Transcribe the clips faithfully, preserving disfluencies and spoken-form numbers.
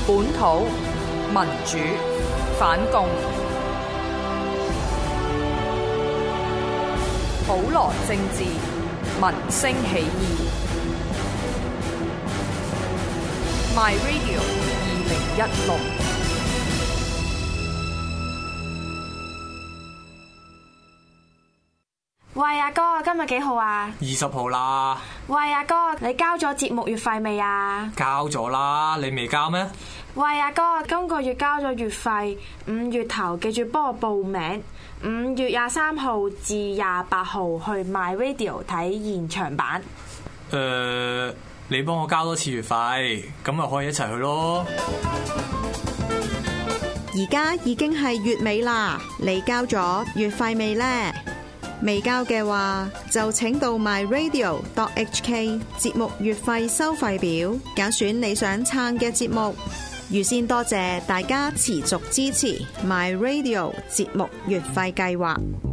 本土民主反共，普羅政治民聲起義。My Radio 二零一六。 喂，阿哥，今日幾號啊？ 二十號啦。 喂，阿哥，你交咗節目月費未啊？ 交咗啦，你未交咩？ 喂，阿哥，今個月交咗月費，五月頭記住幫我報名，五月廿三號至廿八號去 My Radio 睇現場版。 誒、呃，你幫我交多次月費，咁咪可以一齊去咯。 而家已經係月尾啦，你交咗月費未呢？未交嘅話，就請到 my radio dot h k 節目月費收費表，揀選你想撐嘅節目。預先多謝大家持續支持 my radio 節目月費計劃。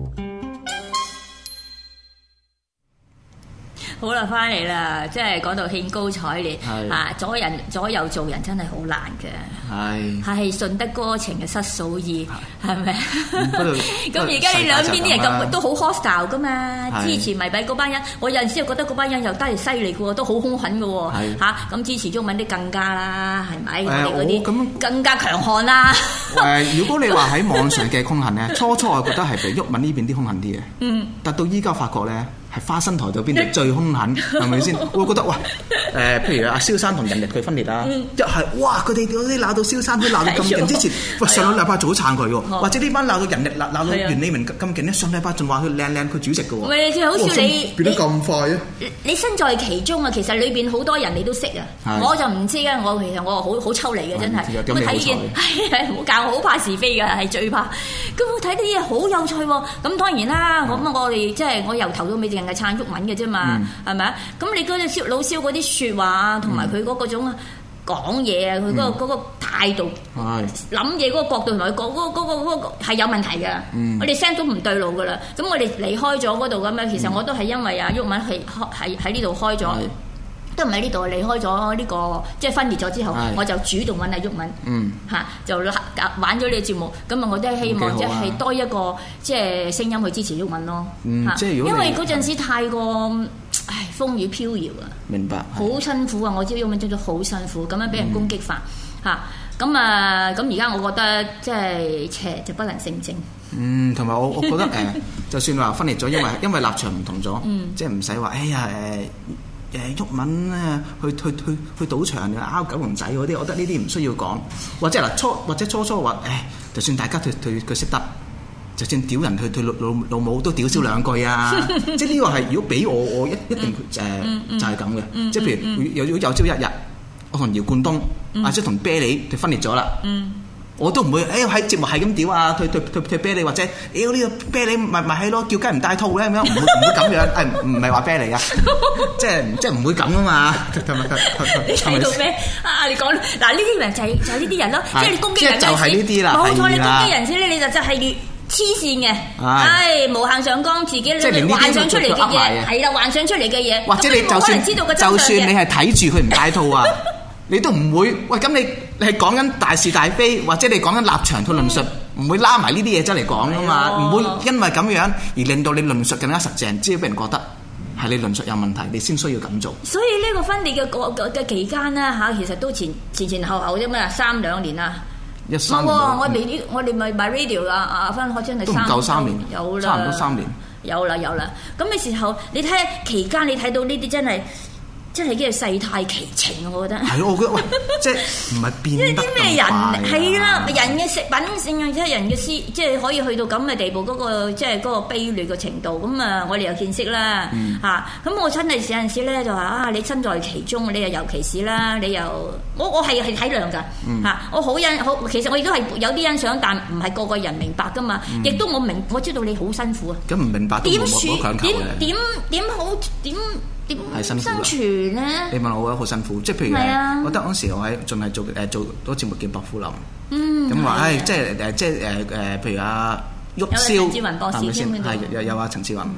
好啦，翻嚟啦，即係講到興高采烈啊！左人左右做人真係好難嘅，係係順得哥情嘅失嫂意，係咪？咁而家你兩邊啲人咁都好 hostile 噶嘛？支持迷幣嗰班人，我有陣時又覺得嗰班人又得嚟犀利嘅喎，都好兇狠嘅喎嚇。咁支持中文啲更加啦，係咪？我哋嗰啲更加強悍啦。 誒，如果你話喺網上嘅兇狠咧，初初我覺得係被毓民呢邊啲兇狠啲嘅，嗯，但到依家發覺咧。係花生台度邊度最兇狠，係咪先？我會覺得哇，誒、呃，譬如阿蕭生同人力佢分裂啦，嗯、一係哇，佢哋嗰啲鬧到蕭生，佢鬧到咁勁，之前喂上個禮拜早撐佢喎，哦、或者呢班鬧到人力鬧鬧到袁利明咁勁咧，上禮拜仲話佢靚靚佢主席嘅喎。唔係， 佢好似你變得咁快啊！ 你身在其中啊，其實裏邊好多人你都識啊，我就唔知啊，我其實我好好抽離嘅真係。咁睇見係唔好教，我好怕是非嘅，係最怕。咁我睇啲嘢好有趣喎，咁當然啦，咁我哋即係我由頭到尾淨係撐毓民嘅啫嘛，係咪啊？咁你嗰隻蕭老蕭嗰啲説話同埋佢嗰個種講嘢啊，佢嗰個嗰個態度、諗嘢嗰個角度同埋佢講嗰個嗰個嗰個係有問題嘅。我哋 sense 到唔對路噶啦，咁我哋離開咗嗰度咁樣，其實我都係因為啊毓民係喺喺呢度開咗。都唔喺呢度，離開咗呢個即係分裂咗之後，我就主動揾阿毓民嚇，就玩咗呢個節目。咁啊，我都係希望即係多一個即係聲音去支持毓民咯嚇。因為嗰陣時太過唉風雨飄搖啊，明白，好辛苦啊！我知毓民做咗好辛苦，咁樣俾人攻擊法嚇。咁啊，咁而家我覺得即係邪就不能勝正。 嗯，同埋我我覺得誒，就算話分裂咗，因為因為立場唔同咗，即係唔使話哎呀誒。誒毓民啊，去去去去賭場啊，拗九龍仔嗰啲，我覺得呢啲唔需要講。或者嗱初或者初初話，誒，就算大家對對佢識得，就算屌人佢對老老老母都屌少兩句啊！即係呢個係如果俾我，我一一定誒、呃嗯嗯、就係咁嘅。嗯、即係譬如有有有朝一日，我同姚冠東、嗯、或者同啤梨佢分裂咗啦。嗯我都唔會，誒喺節目係咁屌啊，退退退退啤梨或者，屌呢個啤梨咪咪係咯，叫雞唔帶套咧咁樣，唔會唔會咁樣，誒唔係話啤梨啊，即係即係唔會咁啊嘛。 你睇到咩啊？你講嗱呢啲人就係就係呢啲人咯，即係你攻擊人就係呢啲啦， 冇錯，你攻擊人先咧，你就就係越黐線嘅，唉無限上綱，自己幻想出嚟嘅嘢，係啦，幻想出嚟嘅嘢， 或者你就算就算你係睇住佢唔帶套啊。你都唔會，喂咁你你係講緊大是大非，或者你講緊立場去論述，唔、嗯、會拉埋呢啲嘢出嚟講噶嘛，唔、啊、會因為咁樣而令到你論述更加實淨，只要俾人覺得係你論述有問題，你先需要咁做。 所以呢個分裂嘅個嘅期間咧嚇，其實都前前前後後啫嘛，三兩年啦。 一三年。 我哋我哋咪 My Radio 啊啊分開真係三。 都唔夠三年。 有啦。 差唔多三年。 有啦有啦，咁嘅時候你睇下期間你睇到呢啲真係。真係叫做世態其情，我覺得。係， 我覺得喂，即係唔係變得咁快。啲咩人係啦，人嘅食品性啊，即係人嘅思，即係可以去到咁嘅地步，嗰、嗰個即係嗰個卑劣嘅程度。咁啊，我哋又見識啦，嚇、嗯。咁、啊、我真係有陣時咧就話啊，你身在其中，你又尤其是啦，你又我我係係體諒㗎，嚇、嗯啊。我好欣好，其實我亦都係有啲欣賞，但唔係個個人明白㗎嘛。亦、嗯、都我明，我知道你好辛苦啊。 咁唔明白都冇冇強求嘅。 點點點好點？點生存咧？ 你問我，我覺得好辛苦。即係譬如，啊、我覺得嗰時我喺仲係做誒做嗰個節目叫《薄扶林》。嗯。咁話誒，即係誒，即係誒誒，譬如阿鬱蕭，係咪先？係又有阿陳志雲。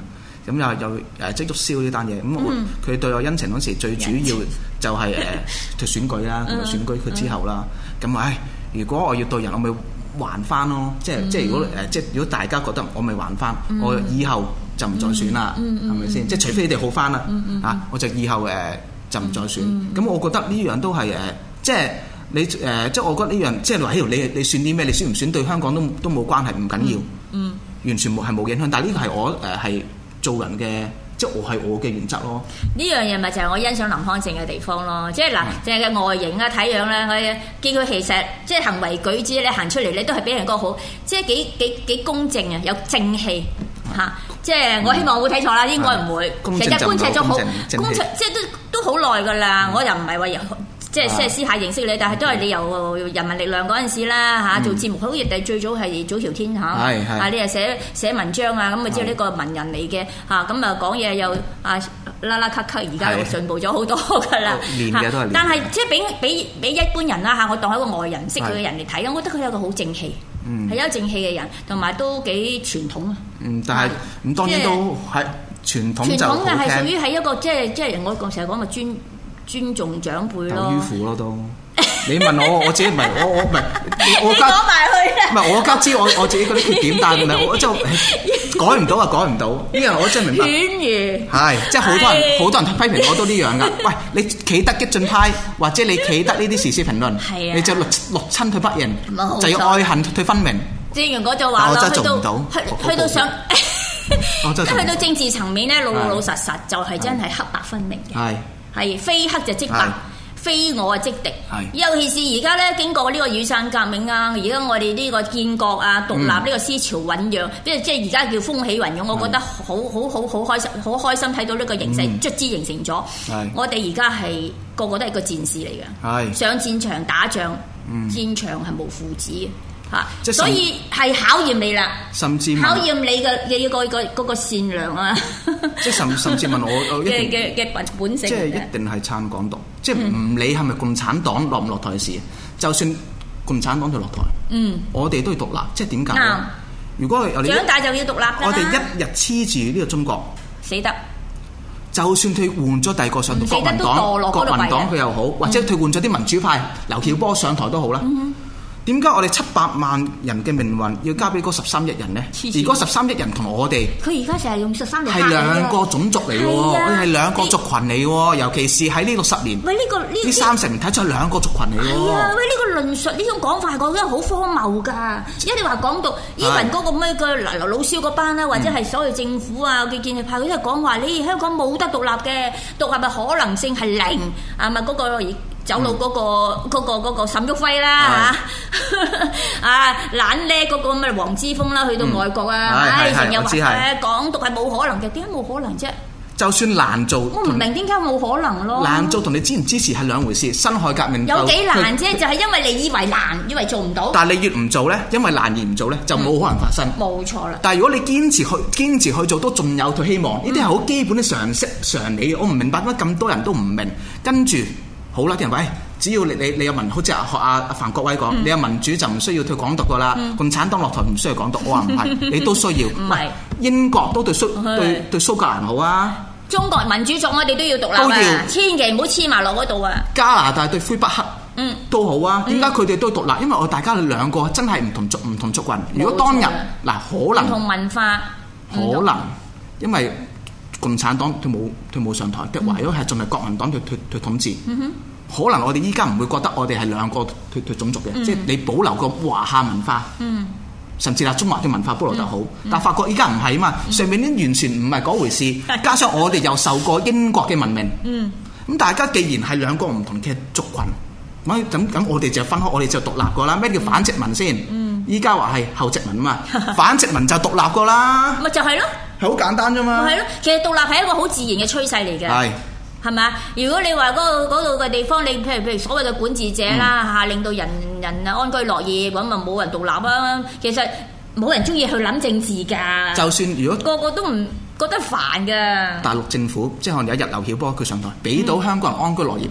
咁又又誒即觸燒呢單嘢，咁我佢對我恩情嗰時最主要就係誒佢選舉啦，咁選舉佢之後啦，咁誒如果我要對人，我咪還翻咯，即係即係如果誒即係如果大家覺得我咪還翻，我以後就唔再選啦，係咪先？即係除非你哋好翻啦，嚇我就以後誒就唔再選。咁我覺得呢樣都係誒即係。你誒、呃、即係我覺得呢樣即係話喺度，你你選啲咩？你選唔選對香港都都冇關係，唔緊要，嗯，完全冇係冇影響。但係呢個係我誒係、呃、做人嘅，即係我係我嘅原則咯。呢樣嘢咪就係我欣賞林康正嘅地方咯。即係嗱，淨係嘅外形啊、體樣咧，我見佢其實即係行為舉止咧，行出嚟咧都係俾人個好，即係幾幾幾公正啊，有正氣嚇。啊嗯、即係我希望我冇睇錯啦，應該唔會。其實觀察咗好，觀察即係都都好耐㗎啦。嗯、我又唔係話即係即係私下認識你，但係都係你由人民力量嗰陣時啦嚇，做節目好似第最早係早條天嚇，啊你又寫寫文章啊，咁啊知道呢個文人嚟嘅嚇，咁啊講嘢又啊啦啦咳咳，而家又進步咗好多㗎啦嚇。但係即係俾俾俾一般人啦嚇，我當係一個外人識佢嘅人嚟睇，我覺得佢有個好正氣，係有正氣嘅人，同埋都幾傳統啊。嗯，但係咁當然都係傳統就傳統嘅係屬於係一個即係即係我成日講嘅尊。尊重長輩咯，迂腐咯都。你問我，我自己唔係我我唔係我家講埋去唔係我家知我我自己嗰啲缺點，但係唔係我就改唔到啊，改唔到呢樣我真係明白。犬儒係即係好多人好多人批評我都呢樣噶。喂，你企得激進派或者你企得呢啲時事評論，你就六六親退不仁，就要愛恨退分明。正如我就話咯，去到去到上。即係去到政治層面咧，老老實實就係真係黑白分明嘅。係。係非黑就即白，非我啊即敵。尤其是而家咧，經過呢個雨傘革命啊，而家我哋呢個建國啊、獨立呢個思潮醖釀，即係即係而家叫風起雲湧，我覺得好好好好開心，好開心睇到呢個形勢卒之形成咗。我哋而家係個個都係個戰士嚟嘅，上戰場打仗，戰場係無父子嘅。嚇，所以係考驗你啦，甚至考驗你嘅嘅個個嗰個善良啊！即係甚甚至問我嘅嘅嘅本性，即係一定係撐港獨，即係唔理係咪共產黨落唔落台嘅事，就算共產黨就落台，嗯，我哋都要獨立，即係點解？如果我哋長大就要獨立，我哋一日黐住呢個中國，死得。就算佢換咗第二個上台，國民黨、國民黨佢又好，或者佢換咗啲民主派，劉曉波上台都好啦。點解我哋七百萬人嘅命運要交俾嗰十三億人呢？而嗰十三億人同我哋，佢而家成日用十三億係兩個種族嚟嘅喎，我哋係兩個族群嚟喎，尤其是喺呢六十年，喂呢個呢呢三十年睇出係兩個族群嚟喎。係啊，喂呢個論述呢種講法，我覺得好荒謬㗎。因為你話講到依雲嗰個咩嘅劉老蕭嗰班啦，或者係所謂政府啊嘅建制派，佢都係講話你香港冇得獨立嘅，獨立嘅可能性係零啊嘛嗰個。走路嗰、那個嗰、嗯那個嗰、那個沈旭輝啦嚇，啊懶叻嗰個咩黃之鋒啦，去到外國啊，唉成日話誒港獨係冇可能嘅，點解冇可能啫？就算難做，我唔明點解冇可能咯。難做同你支唔支持係兩回事，辛亥革命有幾難啫？就係因為你以為難，以為做唔到。但係你越唔做咧，因為難而唔做咧，就冇可能發生。冇、嗯、錯啦。但係如果你堅持去堅持去做，都仲有佢希望。呢啲係好基本嘅常識常理。我唔明白點解咁多人都唔明，跟住。好啦，啲人話，只要你你你有民，好似學阿阿范國威講，嗯、你有民主就唔需要退港獨噶啦。嗯、共產黨落台唔需要港獨，我話唔係，你都需要。唔係英國都對蘇對對，對蘇格蘭好啊。中國民主族我哋都要獨立啊，要千祈唔好黐埋落嗰度啊。加拿大對魁北克嗯都好啊，點解佢哋都獨立？因為我大家兩個真係唔同族唔同族群。如果當日嗱可能唔同文化，可能因為。共產黨佢冇佢冇上台，嘅唯咗係仲係國民黨佢佢佢統治。嗯、哼可能我哋依家唔會覺得我哋係兩個佢佢種族嘅，嗯、即係你保留個華夏文化，嗯、甚至係中華嘅文化保留得好。嗯、但係發覺依家唔係啊嘛，嗯、上面啲完全唔係嗰回事。嗯、加上我哋又受過英國嘅文明，咁、嗯、大家既然係兩個唔同嘅族群，咁咁咁我哋就分開，我哋就獨立過啦。咩叫反殖民先？依家話係後殖民啊嘛，反殖民就獨立過啦。咪就係咯。係好簡單啫嘛，係咯，其實獨立係一個好自然嘅趨勢嚟嘅，係係咪啊？如果你話嗰度嘅地方，你譬如譬如所謂嘅管治者啦嚇，嗯、令到人人啊安居樂業，咁啊冇人獨立啊，其實冇人中意去諗政治㗎。就算如果個個都唔覺得煩㗎，大陸政府即係可能有一日劉曉波佢上台，俾到香港人安居樂業，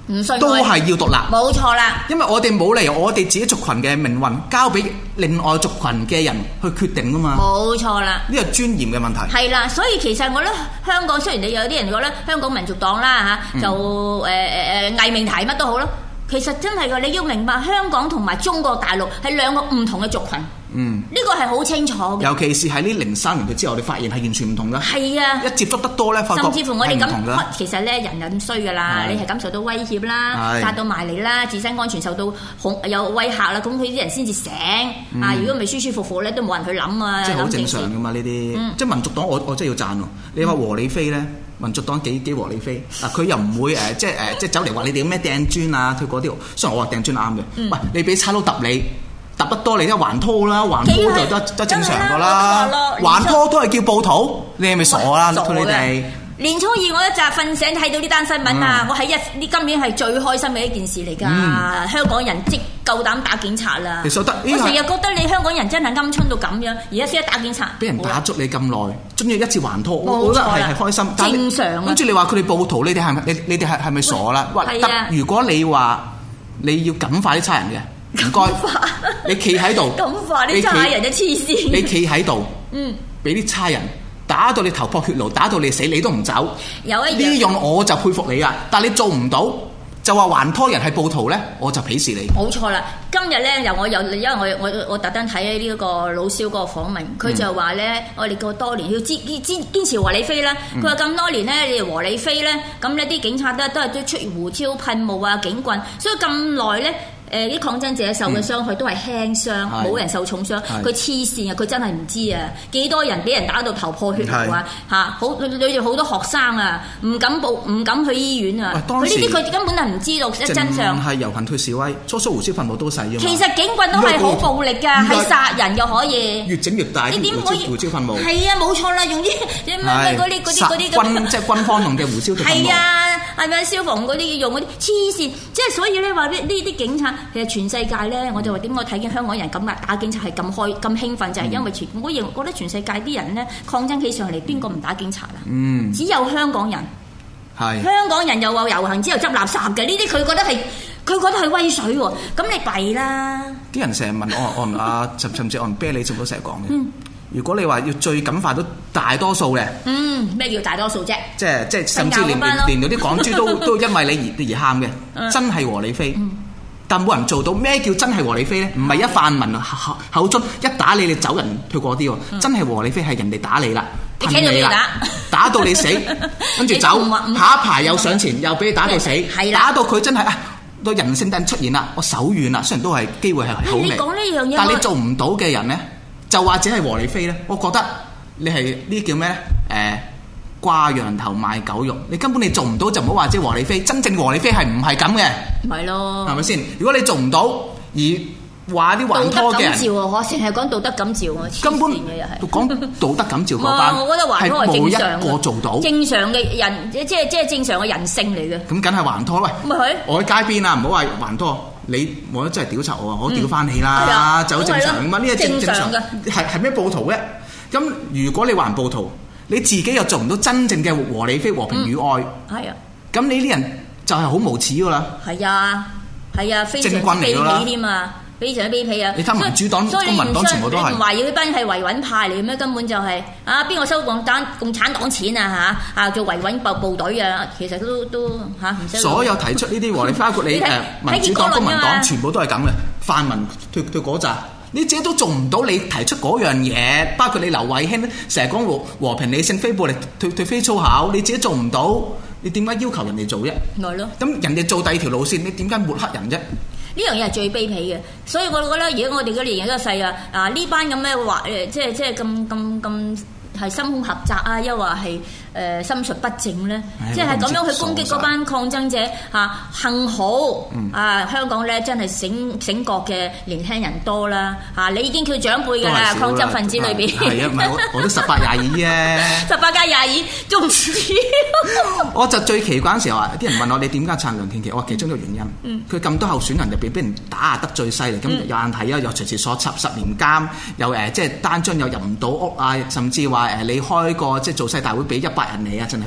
唔信都係要獨立。 冇錯啦， 因為我哋冇理由我哋自己族群嘅命運交俾另外族群嘅人去決定噶嘛。 冇錯啦， 呢個尊嚴嘅問題。 係啦，所以其實我覺得香港雖然你有啲人覺得香港民族黨啦嚇，就誒誒誒偽命題乜都好啦，其實真係㗎，你要明白香港同埋中國大陸係兩個唔同嘅族群。嗯，呢個係好清楚嘅。尤其是喺呢零三年之後，我哋發現係完全唔同㗎。 係啊， 一接觸得多咧，發覺甚至乎我哋咁， 其實咧人就咁衰㗎啦，你係感受到威脅啦，殺到埋嚟啦，自身安全受到恐有威嚇啦，咁佢啲人先至醒啊！如果唔係舒舒服服咧，都冇人去諗啊。 即係好正常㗎嘛呢啲，即係民族黨，我我真係要讚喎。你話和理非咧，民族黨幾幾和理非嗱，佢又唔會誒，即係誒，即係走嚟話你哋咩掟磚啊，佢嗰啲，雖然我話掟磚啱嘅，喂，你俾差佬揼你。揼得多你都還拖啦，還拖就得得正常噶啦，還拖都係叫暴徒，你係咪傻啦？你哋年初二我一扎瞓醒睇到呢單新聞啊！我喺一呢今年係最開心嘅一件事嚟㗎，香港人即夠膽打警察啦！ 其實得， 我成日覺得你香港人真係鵪鶉到咁樣，而家識得打警察， 俾人打足你咁耐，終於一次還拖，我覺得係係開心。 正常。 跟住你話佢哋暴徒，你哋係咪你你哋係係咪傻啦？得，如果你話你要感化啲差人嘅。唔該，你企喺度， 咁快啲差人就黐線。 你企喺度，嗯，俾啲差人打到你頭破血流，打到你死，你都唔走。 有一呢樣我就佩服你啦。但係你做唔到，就話還拖人係暴徒咧，我就鄙視你。 冇錯啦，今日咧又我又因為我我我特登睇呢一個老蕭嗰個訪問，佢就話咧，我哋過多年要堅堅堅堅持和理非啦。佢話咁多年咧，你哋和理非咧，咁呢啲警察都都係都出胡椒噴霧啊、警棍，所以咁耐咧。誒啲抗爭者受嘅傷害都係輕傷，冇、嗯、人受重傷。佢黐線啊！佢真係唔知啊！幾多人俾人打到頭破血流啊！嚇，好對住好多學生啊，唔敢報，唔敢去醫院啊！佢呢啲佢根本係唔知道真相。 係遊行退示威，初初胡椒噴霧都細啫嘛。 其實警棍都係好暴力㗎，係殺人又可以。 越整越大。你點可以胡椒噴霧？ 係啊，冇錯啦，用啲咩咩嗰啲嗰啲嗰啲軍即係軍方用嘅胡椒噴霧。 係啊，係咪消防嗰啲用嗰啲黐線？即係所以咧話呢呢啲警察。其實全世界咧，我就話點解睇見香港人咁啊打警察係咁開咁興奮，就係、是、因為全我認覺得全世界啲人咧抗爭起上嚟，邊個唔打警察啊？嗯，只有香港人係香港人又話遊行之後執垃圾嘅呢啲，佢覺得係佢覺得係威水喎。咁你弊啦！ 啲人成日問我按阿甚甚至按啤梨，仲都成日講嘅。嗯，如果你話要最感化到大多數嘅， 嗯，咩叫大多數啫？ 即係即係甚至連連嗰啲港豬都都因為你而而喊嘅，嗯、真係和理非。嗯，但冇人做到咩叫真係和理非咧？唔係一泛民口口中一打你，你走人退過啲喎。嗯、真係和理非係人哋打你啦，噴你啦，打到你死，跟住走，下一排又上前又俾你打到死，打到佢真係啊，到人性突出現啦，我手軟啦。雖然都係機會係好微， 你講呢樣嘢， 但係你做唔到嘅人咧，就或者係和理非咧，我覺得你係呢叫咩咧？誒、呃。掛羊頭賣狗肉，你根本你做唔到就唔好話即係和理非，真正和理非係唔係咁嘅， 係咯， 係咪先？如果你做唔到而話啲還拖嘅人， 道德感召我成日講道德感召我， 根本講道德感召嗰班， 我覺得還拖係正常嘅，冇一個做到正常嘅人，即係即係正常嘅人性嚟嘅。 咁梗係還拖喂， 咪係我喺街邊啊，唔好話還拖，你冇得真係屌柒我啊，我屌翻你啦，就好正常咁嘛，呢個正正常嘅，係係咩暴徒咧？咁如果你還暴徒，你自己又做唔到真正嘅和理非、和平與愛， 係啊、嗯， 咁你啲人就係好無恥噶啦，係啊，係啊，非常卑鄙添啊，非常卑鄙啊！ 你睇民主黨、公民黨全部都係， 你唔懷疑佢班係維穩派嚟嘅咩？根本就係、是、啊，邊個收共產共產黨錢啊嚇啊做維穩部部隊啊，其實都都嚇唔使。所有提出呢啲和理非，包括你誒民主黨、公民黨，全部都係咁嘅，泛民對對嗰扎。你自己都做唔到，你提出嗰樣嘢，包括你劉慧卿成日講和和平理性非暴力退退非粗口，你自己做唔到，你點解要求人哋做啫？ 係咯。咁人哋做第二條路線，你點解抹黑人啫？ 呢樣嘢係最卑鄙嘅，所以我覺得如果我哋嘅年齡都細啊，啊呢班咁嘅話誒，即係即係咁咁咁係心胸狹窄啊，又話係。誒、呃、心術不正咧，哎、即係咁樣去攻擊嗰班抗爭者嚇、啊。幸好、嗯、啊，香港咧真係醒醒覺嘅年輕人多啦嚇、啊。你已經叫長輩㗎啦，抗爭分子裏邊。 係啊，唔係我我都十八廿二啫。 十八加廿二仲唔少？ 我就最奇怪嗰陣時候話，啲人問我你點解撐梁天琦？我話其中一個原因，佢咁、嗯、多候選人入邊俾人打壓得最犀利，咁、嗯、有人睇啊，又隨時坐十十年監，又誒、呃、即係單張又入唔到屋啊，甚至話誒你開個即係造勢大會俾一百人嚟啊，淨係俾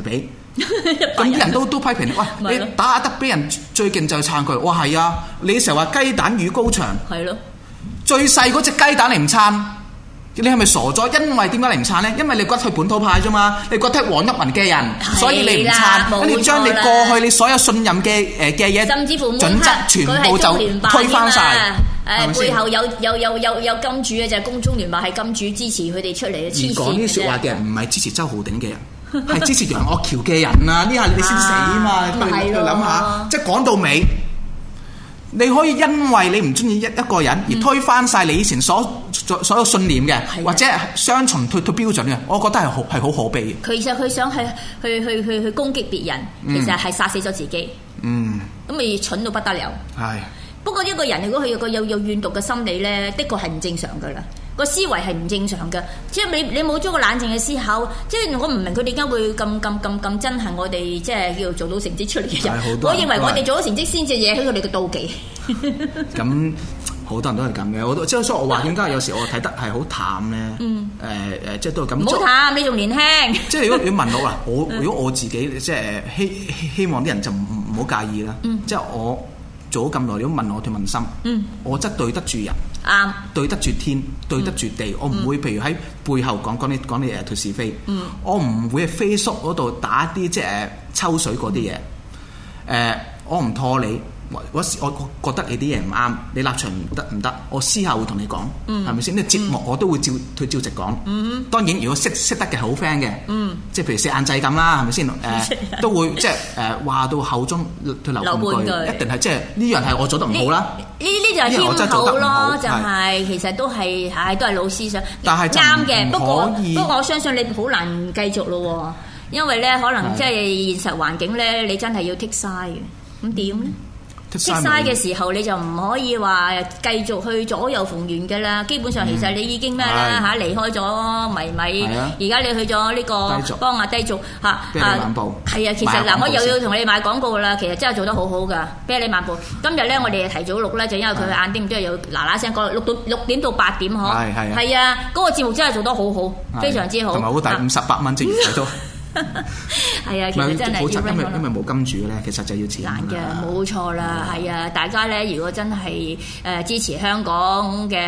咁啲人都都批評你，喂，你打得俾人最勁就係撐佢，哇係啊！你成日話雞蛋與高牆，係咯，最細嗰隻雞蛋你唔撐，你係咪傻咗？因為點解你唔撐咧？因為你覺得佢本土派啫嘛，你覺得黃毓民嘅人，所以你唔撐，跟住將你過去你所有信任嘅誒嘅嘢， 甚至乎準則全部就推翻晒。 誒背後有有有有有金主嘅就係工中聯辦係金主支持佢哋出嚟嘅，黐線嘅啫。而講呢啲説話嘅人唔係支持周浩鼎嘅人，係支持楊岳橋嘅人啊！呢下你先死啊嘛！你你諗下，即係講到尾，你可以因為你唔中意一一個人而推翻晒你以前所所有信念嘅，嗯、或者雙重推推標準嘅，我覺得係好係好可悲嘅。其實佢想去去去去去攻擊別人，其實係殺死咗自己。嗯，咁咪蠢到不得了。係。不過一個人如果佢有個有有怨毒嘅心理咧，的確係唔正常噶啦，個思維係唔正常嘅。即係你你冇咗個冷靜嘅思考，即係我唔明佢哋點解會咁咁咁咁憎恨我哋，即係叫做做到成績出嚟嘅人。我認為我哋做咗成績先至惹起佢哋嘅妒忌。咁好多人都係咁嘅，我都即係所以我話點解有時我睇得係好淡咧？誒誒、嗯呃，即係都係咁。唔好淡，你仲年輕。即係如果你問我話，我如果我自己即係希希望啲人就唔唔好介意啦。嗯、即係我。做咗咁耐，你都問我條問心，嗯、我則對得住人，啱、嗯，對得住天，對得住地，嗯、我唔會譬如喺背後講講你講你誒條是非，嗯、我唔會喺 Facebook 嗰度打啲即係誒抽水嗰啲嘢，誒、呃，我唔拖你。我我覺得你啲嘢唔啱，你立場唔得唔得，我私下會同你講，係咪先？啲節目我都會照佢照直講。嗯、當然，如果識識得嘅好 friend 嘅，嗯、即係譬如食晏仔咁啦，係咪先？誒、呃、都會即係誒話到口中流半句，一定係即係呢樣係我做得唔好啦。呢呢就係謙口咯，就係、是、其實都係唉，都係老思想。但係啱嘅，不過不過我相信你好難繼續咯，因為咧可能即係現實環境咧，你真係要剔曬嘅，咁點咧？剔晒嘅時候你就唔可以話繼續去左右逢源嘅啦，基本上其實你已經咩啦嚇離開咗迷米，而家你去咗呢個幫阿低族嚇啊，係啊，其實嗱我又要同你賣廣告啦，其實真係做得好好噶，啤梨漫步。今日咧我哋提早錄咧，就因為佢晏啲唔知又要嗱嗱聲講六到六點到八點嗬，係係係啊，嗰個節目真係做得好好，非常之好，同埋好抵五十八蚊即月睇到。係啊，其實真係要因為因為冇金主咧，其實就要錢難嘅，冇錯啦。係啊，大家咧如果真係誒支持香港嘅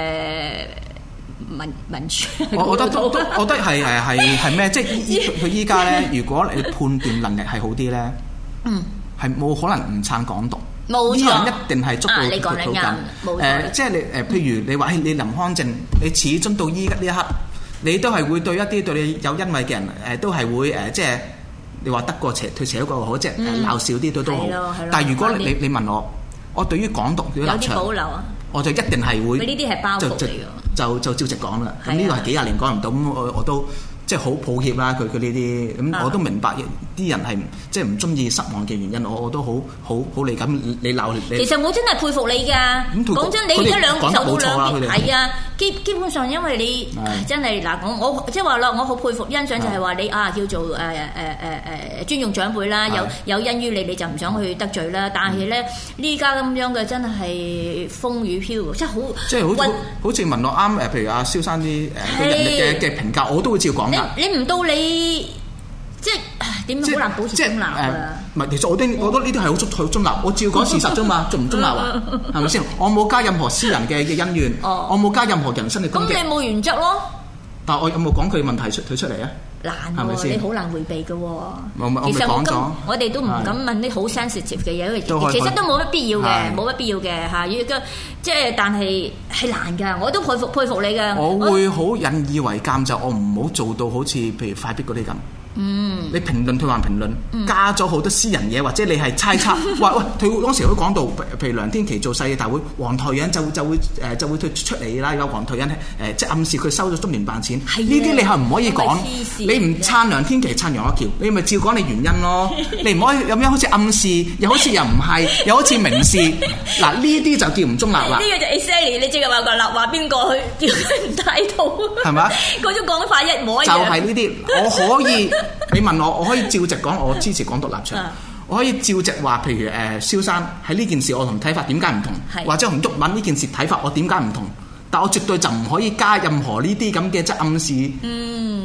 民民主，我我覺得都都，我覺得係誒係係咩？即係依佢依家咧，如果你判斷能力係好啲咧，嗯，係冇可能唔撐港獨。冇錯，呢樣一定係捉到捉到緊。誒，即係你誒，譬如你話你林康正，你始終到依家呢一刻。你都係會對一啲對你有恩惠嘅人，誒、呃、都係會誒、呃，即係你話得過且退且過好，即係鬧少啲都都好。但係如果你你，你問我，我對於港獨嘅立場有啲保留啊，我就一定係會。呢啲係包袱嚟㗎，就就照直講啦。咁呢個係幾廿年講唔到，咁我我都。即係好抱歉啦，佢佢呢啲咁我都明白，啲人係即係唔中意失望嘅原因，我我都好好好理解。你鬧你，其實我真係佩服你㗎。講真，你而家兩受到兩邊係啊，基基本上因為你真係嗱，我我即係話啦，我好佩服欣賞就係話你啊叫做誒誒誒誒尊重長輩啦，有有恩於你，你就唔想去得罪啦。但係咧呢家咁樣嘅真係風雨飄，即係好即係好好似問我啱誒，譬如阿蕭生啲誒人嘅嘅評價，我都會照講。你唔到你即係點好難保持中立啊？唔係，其實我啲我覺得呢啲係好中好中立，我照講事實啫嘛，中唔中立啊？係咪先？我冇加任何私人嘅嘅恩怨，哦、我冇加任何人身嘅攻擊。咁你冇原則咯？但係我有冇講佢問題出佢出嚟啊？難喎，係咪你好難迴避嘅喎。我其實我今我哋都唔敢問啲好 sensitive 嘅嘢，因為其實都冇乜必要嘅，冇乜必要嘅嚇。如果即係但係係難㗎，我都佩服佩服你㗎。我會好引以為鑑，就我唔好做到好似譬如快必嗰啲咁。嗯，你評論退還評論，嗯、加咗好多私人嘢，或者你係猜測，話喂，佢當時都講到，譬如梁天琦做世紀大會，黃台仰就就會誒、呃、就會退出嚟啦。有黃台仰誒、呃、即係暗示佢收咗中聯辦錢，呢啲的你係唔可以講。你唔撐梁天琦，撐楊岳橋，你咪照講你原因咯。你唔可以咁樣好似暗示，又好似又唔係，又好似明示。嗱呢啲就叫唔中立啦。呢個就 exactly 你即係話個立話邊個去叫佢唔睇到，係咪啊？嗰種講法一模一樣。就係呢啲，我可以。你問我，我可以照直講，我支持港獨立場。啊、我可以照直話，譬如誒，蕭生喺呢件事我同睇法點解唔同，是或者同毓民呢件事睇法我點解唔同。但我絕對就唔可以加任何呢啲咁嘅即暗示，嗯、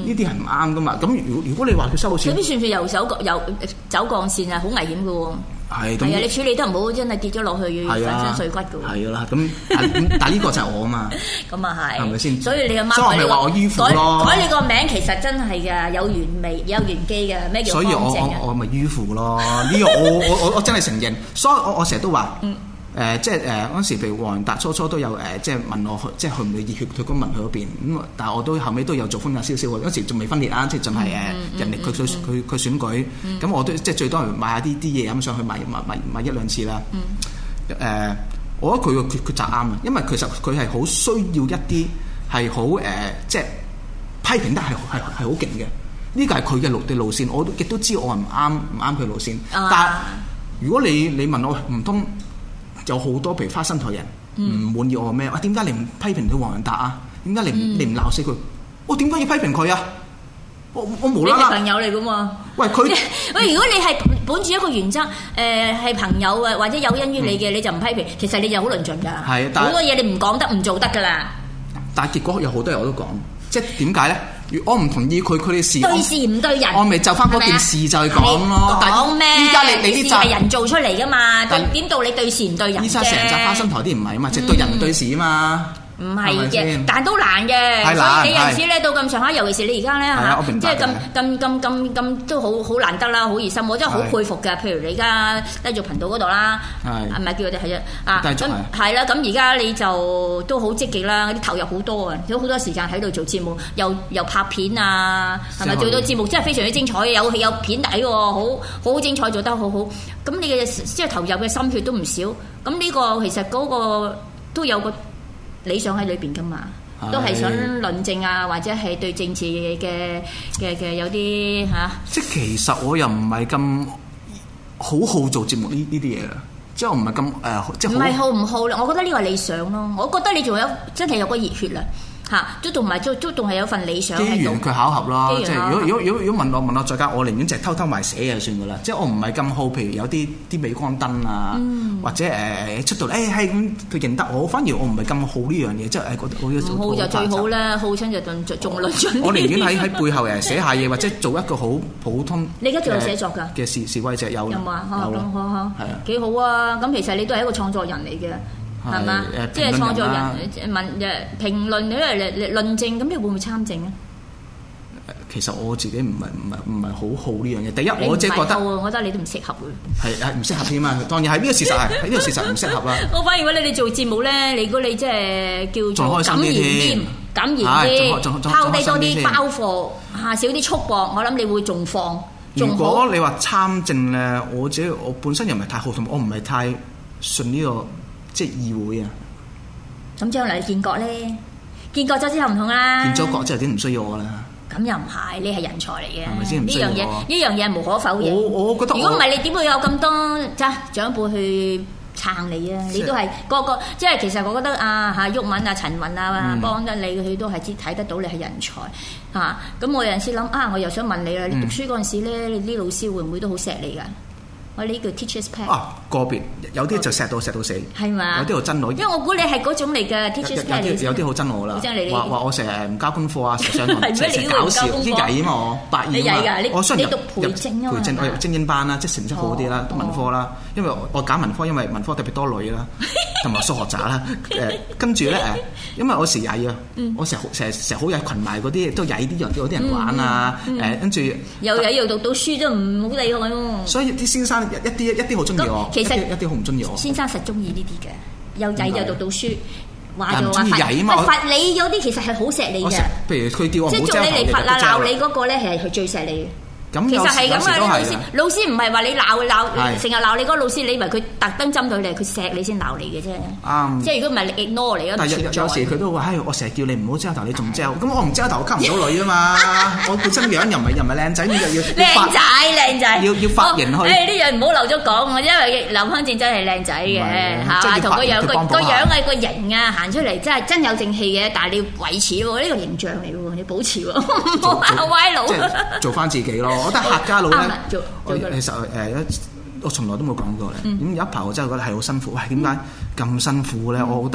呢啲係唔啱噶嘛。咁如果如果你話佢收到錢， 咁算唔算遊走遊走鋼線啊？好危險嘅喎。係係啊，你處理得唔好，真係跌咗落去要粉身碎骨嘅喎。 係啦，咁但係呢個就係我啊嘛。咁啊係，係咪先？ 所以你阿媽所以我咪話我迂腐咯。 改你個名其實真係㗎，有原味有原機嘅。咩叫乾淨啊？所以我我我咪迂腐咯。呢個我我我我真係承認。所以我我成日都話。嗯誒、呃、即係誒嗰陣時，譬如黃仁達初初都有誒、呃，即係問我去，即係去唔去熱血退工盟去嗰邊咁，但係我都後尾都有做分壓少少喎。嗰時仲未分裂啊，即係仲係誒人力佢佢佢佢選舉，咁、嗯、我都即係最多人買下啲啲嘢咁上去買買買買一兩次啦。誒、嗯呃，我覺得佢個抉抉擇啱啊，因為其實佢係好需要一啲係好誒，即係批評得係係係好勁嘅。呢個係佢嘅路嘅路線，我亦都知我係唔啱唔啱佢路線。啊、但係如果你你問我唔通？有好多譬如花生台人唔滿意我咩？啊點解你唔批評佢黃仁達啊？點解你唔、嗯、你唔鬧死佢？我點解要批評佢啊？我我無啦啦，你係朋友嚟噶嘛？ 喂佢喂，如果你係本住一個原則，誒、呃、係朋友啊，或者有恩於你嘅，嗯、你就唔批評，其實你就好論盡㗎。係，好多嘢你唔講得唔做得㗎啦。但係結果有好多嘢我都講，即係點解咧？我唔同意佢佢哋事， 對事唔對人， 我咪就翻嗰件事就去講咯。 講咩？ 依家你你啲係人做出嚟噶嘛？點到你對事唔對人啫？依家成集花生台啲唔係啊嘛，即係對人唔對事啊嘛。唔係嘅，但都難嘅。所以你有陣時咧到咁上下，尤其是你而家咧嚇，即係咁咁咁咁咁都好好難得啦，好熱心，我真係好佩服嘅。譬如你而家低俗頻道嗰度啦，係咪叫佢哋係啊？咁係啦，咁而家你就都好積極啦，啲投入好多啊，有好多時間喺度做節目，又又拍片啊，係咪做到節目真係非常之精彩，有有片底喎，好好好精彩，做得好好。咁你嘅即係投入嘅心血都唔少。咁呢個其實嗰個都有個理想喺裏邊噶嘛，都係想論證啊，或者係對政治嘅嘅嘅有啲嚇。啊、 即係其實我又唔係咁好好做節目呢呢啲嘢啦，即係我唔係咁誒，即係唔係好唔好啦？我覺得呢個係理想咯，我覺得你仲有真係有個熱血啦。嚇，都同埋都都仲係有份理想喺度。 機緣佢巧合啦，即係如果如果如果如果問我問我再加，我寧願就係偷偷埋寫就算噶啦。即係我唔係咁好，譬如有啲啲鎂光燈啊，嗯、或者誒、呃、出到嚟誒係咁佢認得我，反而我唔係咁好呢樣嘢，即係誒覺得我要做。唔好就最好啦，好親就盡仲論盡。我寧願喺喺背後誒寫下嘢，或者做一個好普通。你而家仲有寫作㗎？嘅示示威者有。有冇啊？有啦，係啊，幾好啊！咁其實你都係一個創作人嚟嘅。係嘛？即係創作人文誒評論，你嚟嚟論證，咁你會唔會參政啊？ 其實我自己唔係唔係唔係好好呢樣嘢。第一，我即係覺得， 我覺得你都唔適合嘅。係係唔適合添嘛？當然係呢個事實係，呢個事實唔適合啦。 我反而覺得你做節目咧，你如果你即係叫做敢言啲、敢言啲，拋低多啲包袱，嚇少啲束縛，我諗你會仲放。 如果你話參政咧，我自己我本身又唔係太好，同埋我唔係太信呢個。即係議會啊！ 咁將來建國咧，建國咗之後唔同啦。 建咗國之後點唔需要我啦？ 咁又唔係，你係人才嚟嘅。 係咪先？ 呢樣嘢，呢樣嘢無可否認。 我我覺得， 如果唔係，你點會有咁多即係長輩去撐你啊？你都係個個，即係其實我覺得啊嚇，毓民啊、陳雲啊幫得你，佢都係知睇得到你係人才嚇。咁我有陣時諗啊，我又想問你啦，你讀書嗰陣時咧，你啲老師會唔會都好錫你㗎？我呢叫 teachers pet 啊，個別有啲就錫到錫到死，係嘛？有啲好憎我， 因為我估你係嗰種嚟嘅 teachers pet 嚟。 有啲好憎我啦，話話我成日唔交功課啊，成日上堂成日搞笑，啲曳啊嘛我，百厭啊嘛。我雖然入入培正，我入精英班啦，即係成績好啲啦，讀文科啦。因為我揀文科，因為文科特別多女啦，同埋數學渣啦。誒，跟住咧誒，因為我時曳啊，我成日成日成日好曳群埋嗰啲都曳啲人，嗰啲人玩啊。誒，跟住又曳又讀到書都唔好厲害喎。 所以啲先生。一啲一啲好中意我， 其實一啲好唔中意我。 先生實中意呢啲嘅，又曳又讀到書，話就話罰。 咪罰你有啲其實係好錫你嘅。 譬如佢叫我唔好即係捉你嚟罰啦，鬧你嗰個咧係佢最錫你嘅。其實係咁啊！老師老師唔係話你鬧鬧，成日鬧你嗰個老師，你以為佢特登針對你，佢錫你先鬧你嘅啫。啱。即係如果唔係你 ignore 你， 但係有時佢都話：唉，我成日叫你唔好遮頭，你仲遮。咁我唔遮頭，我吸唔到女啊嘛！我本身樣又唔係又唔係靚仔，你又要靚仔靚仔， 要要髮型去。誒呢樣唔好漏咗講，因為劉香正真係靚仔嘅嚇，同個樣個個樣係個型啊，行出嚟真係真有正氣嘅，但係你要維持喎，呢個形象嚟喎，你保持喎，唔好話歪佬。 即係做翻自己咯，我覺得客家佬咧，我其實誒我從來都冇講過咧。咁有一排我真係覺得係好辛苦，喂點解咁辛苦咧？我覺得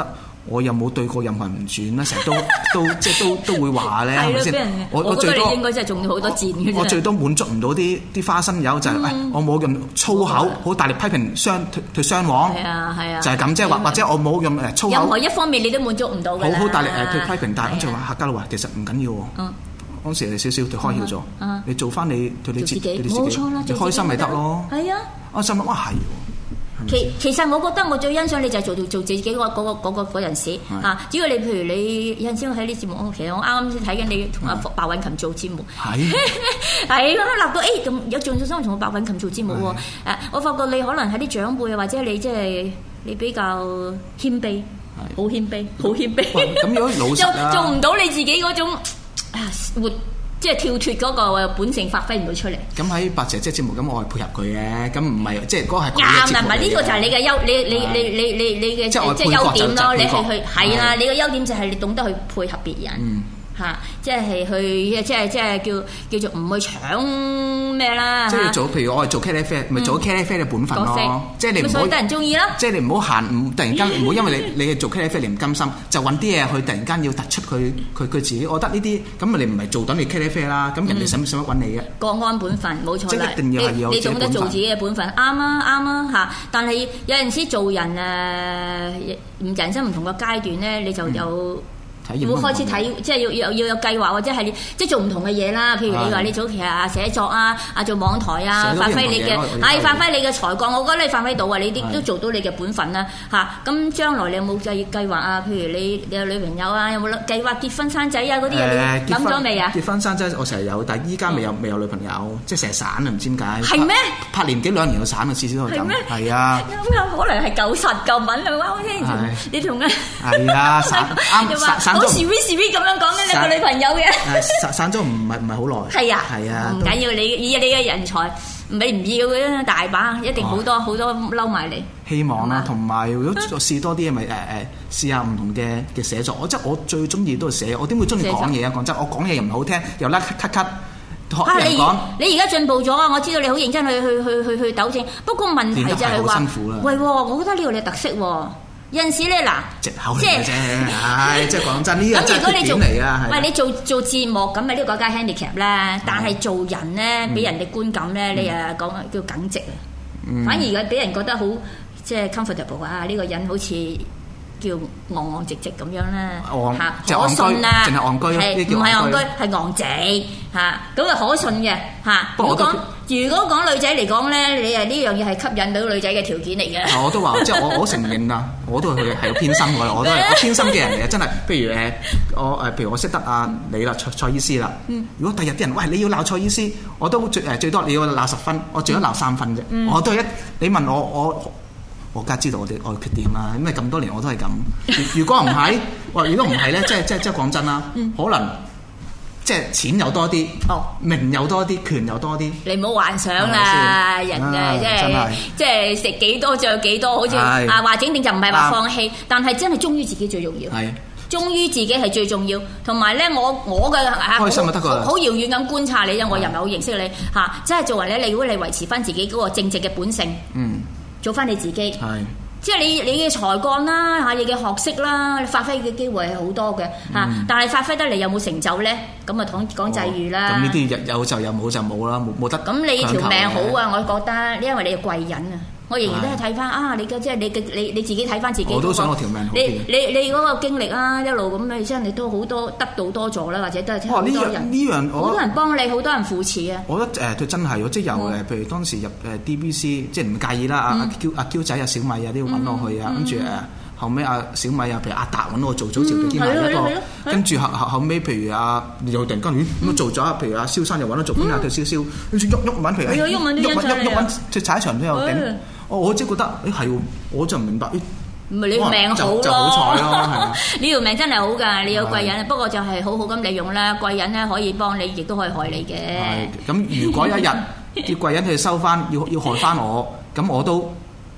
我又冇對過任何人唔轉啦，成日都都即係都都會話咧，係咪先？ 我我最多應該真係中咗好多箭嘅啫。 我最多滿足唔到啲啲花生友就係、是嗯哎，我冇用粗口好大力批評雙對雙簧，係啊係啊，就係咁啫。或或者我冇用誒粗口， 任何一方面你都滿足唔到嘅。 好好大力誒去批評，但係跟住話客家佬話其實唔緊要喎。嗯當時你少少就開竅咗，啊啊、你做翻你對你自己，冇錯啦，你開心咪得咯。係啊，我心諗哇係喎。 其其實我覺得我最欣賞你就係做做自己嗰嗰個嗰個嗰陣時嚇。只要你譬如你有陣時我睇啲節目，其實我啱啱先睇緊你同阿白韻琴做節目，係係啦，立到誒咁有仲想同我白韻琴做節目喎。誒，我發覺你可能係啲長輩啊，或者你即係你比較謙卑，好謙卑，好謙卑。 咁如果老實啊， 做唔到你自己嗰種。活即係跳脫嗰個本性發揮唔到出嚟。 咁喺白姐姐節目咁，我係配合佢嘅，咁唔係即係嗰個係佢嘅節目嚟嘅。 啱啦，唔係呢個就係你嘅優，你你你你你你嘅即係優點咯。你係去係啦，你嘅優點就係你懂得去配合別人。嗯嚇，即係去，即係即係叫叫做唔去搶咩啦。 即係做，譬如我係做茄喱啡，咪做茄喱啡嘅本分咯。即係你唔好得人中意啦。 即係你唔好閒，唔突然間唔好因為你你係做茄喱啡，你唔甘心，就揾啲嘢去突然間要突出佢佢佢自己。我覺得呢啲咁你唔係做等你茄喱啡啦。咁人哋使唔使乜揾你嘅？ 國安本分冇錯啦。 即係一定要係有你懂得做自己嘅本分，啱啊啱啊嚇。但係有陣時做人誒，唔人生唔同嘅階段咧，你就有。會開始睇，即係要要要有計劃，或者係即係做唔同嘅嘢啦。譬如你話你早期啊寫作啊，啊做網台啊，發揮你嘅係發揮你嘅才幹，我覺得你發揮到啊，你啲都做到你嘅本分啦嚇。咁將來你有冇計計劃啊？譬如你你有女朋友啊，有冇計劃結婚生仔啊嗰啲嘢？你諗咗未啊？ 結婚生仔我成日有，但係依家未有未有女朋友，即係成日散啊，唔知點解。 係咩？ 拍年幾兩年就散啊，次次都係咁。係啊。 咁可能係夠實夠敏係嘛？你同啊？ 係啊，散啱好 sweet sweet 咁樣講緊你個女朋友嘅， 散散咗唔係唔係好耐。 係啊， 係啊， 唔緊要，你以你嘅人才，你唔要嘅大把，一定好多好多嬲埋你。 希望啦，同埋如果試多啲嘢，咪誒誒試下唔同嘅嘅寫作。我即係我最中意都係寫，我點會中意講嘢啊？講真，我講嘢又唔好聽，又甩咳咳。學人講， 你而家進步咗啊！我知道你好認真去去去去去糾正，不過問題就係話，喂，我覺得呢個你特色喎。有陣時咧，嗱， 藉口嚟嘅啫，唉，即係講真，呢個真係缺點嚟啊！ 喂，你做做節目咁咪呢個梗係 handicap 啦，但係做人咧，俾人哋觀感咧，你誒講叫耿直啊，反而而家俾人覺得好即係 comfortable 啊！呢個人好似叫昂昂直直咁樣啦，嚇可信啦， 淨係戇居，係唔係戇居係昂直嚇，咁啊可信嘅嚇。如果講如果講女仔嚟講咧，你係呢樣嘢係吸引到女仔嘅條件嚟嘅。 我都話，即係我我承認啊，我都係佢係有偏心嘅，我都係偏心嘅人嚟嘅，真係。譬如誒，我誒譬如我識得阿你啦，蔡蔡醫師啦。如果第日啲人喂你要鬧蔡醫師，我都最誒最多你要鬧十分，我最多鬧三分啫。我都係一你問我我。我梗係知道我哋我嘅缺點啦，因為咁多年我都係咁。如果唔係，哇！如果唔係咧，即係即係即係講真啦，嗯、可能即係錢又多啲，哦、名又多啲，權又多啲。你唔好幻想啦，人嘅即係即係食幾多就有幾多，好似啊話整定就唔係話放棄，但係真係忠於自己最重要。係忠於自己係最重要，同埋咧，我我嘅開心就得㗎啦。好遙遠咁觀察你，因為我又唔係好認識你嚇，即係作為咧，你如果你維持翻自己嗰個正直嘅本性，嗯。做翻你自己，係即係你你嘅才幹啦嚇，你嘅學識啦，你發揮嘅機會係好多嘅嚇，嗯、但係發揮得嚟有冇成就咧？咁啊講講際遇啦。咁呢啲有就有，冇就冇啦，冇冇得。咁你條命好啊，我覺得，因為你係貴人啊。我仍然都係睇翻啊！你嘅即係你嘅你你自己睇翻自己。我都想我條命好啲。你你你嗰個經歷啊，一路咁你真係都好多得到多助啦，或者都係好多人呢樣好多人幫你，好多人扶持啊！我覺得誒，佢真係即係由誒，譬如當時入誒 D B C，即係唔介意啦。阿阿嬌阿嬌仔啊，小米啊，都要揾我去啊。跟住誒後尾阿小米啊，譬如阿達揾我做組召兼埋一個。跟住後後後尾，譬如阿又突然間咁做咗，譬如阿蕭生又揾我做邊啊？叫蕭蕭，跟住喐喐揾，譬如喐喐喐喐喐揾，即係踩場都有頂。我即係覺得，誒係喎，我就唔明白。唔係你條命好咯，就好彩咯，係啊！呢條命真係好㗎，你有貴人，不過就係好好咁利用啦。貴人咧可以幫你，亦都可以害你嘅。係咁，如果一日叫貴人去收翻，要要害翻我，咁我都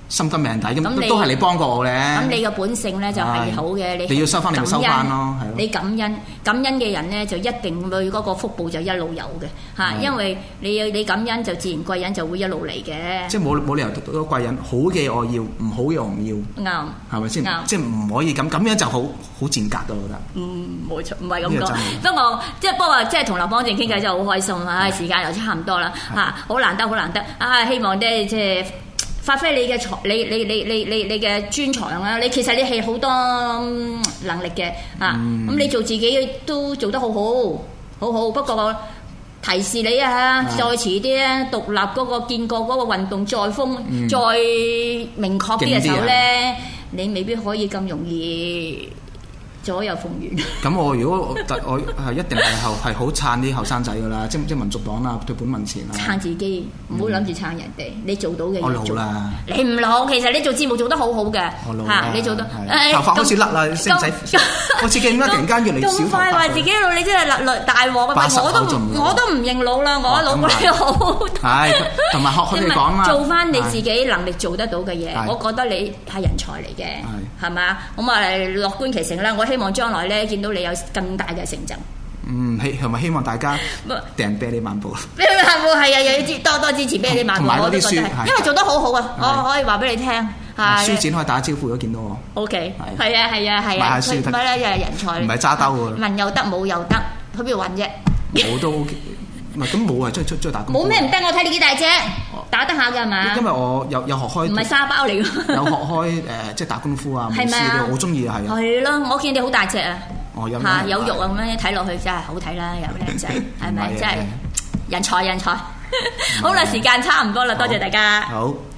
心甘命抵咁，都係你幫過我咧。 咁你嘅本性咧就係好嘅，你你要收翻，你咪收翻咯，係咯。 你感恩感恩嘅人咧，就一定會嗰個福報就一路有嘅嚇，因為你你感恩就自然貴人就會一路嚟嘅。 即係冇冇理由得到貴人，好嘅我要，唔好嘅我唔要。 啱， 係咪先？ 啱， 即係唔可以咁，咁樣就好好賤格㗎，我覺得。 嗯，冇錯，唔係咁講。不過即係不過即係同劉邦正傾偈真係好開心啊！時間又差唔多啦嚇，好難得好難得啊！希望咧即係。發揮你嘅才，你你你你你你嘅專長啦！你其實你係好多能力嘅啊！咁、嗯、你做自己都做得好好，好好。不過提示你啊，再遲啲咧，獨立嗰個見過嗰個運動再風、嗯、再明確啲嘅時候咧，你未必可以咁容易左右逢源。咁我如果我我係一定係後係好撐啲後生仔噶啦，即即民族黨啦，對本民前啦。 撐自己，唔好諗住撐人哋，你做到嘅嘢做。 我老啦。 你唔老，其實你做節目做得好好嘅。 我老啦。 你做到。 頭髮開始甩啦，星仔。我自己點解突然間越嚟越少頭髮？咁快話自己老，你真係大大鑊啊！我都我都唔認老啦，我老過你好。 係，同埋學佢哋講啦。 做翻你自己能力做得到嘅嘢，我覺得你係人才嚟嘅，係嘛？咁啊，樂觀其成啦！我希望將來咧見到你有更大嘅成就。 嗯，希同埋希望大家訂啤梨漫步。 啤梨漫步係啊，又要支多多支持啤梨漫步。我都覺得，因為做得好好啊，我可以話俾你聽。 書展可以打招呼，都見到我。 O K，係啊係啊係啊，佢唔係咧，又係人才。 唔係揸兜喎。 文又得，武又得，去邊度揾啫？ 我都 OK，唔係咁武係出出出去打工。 冇咩唔得，我睇你幾大隻，打得下㗎係嘛？ 因為我有有學開。唔係沙包嚟㗎。 有學開誒，即係打功夫啊、武師嗰啲，我中意啊，係啊。 係咯，我見你好大隻啊！ 嚇有肉啊咁樣睇落去真係好睇啦，又靚仔，係咪真係人才人才？好啦，時間差唔多啦，多謝大家。 好。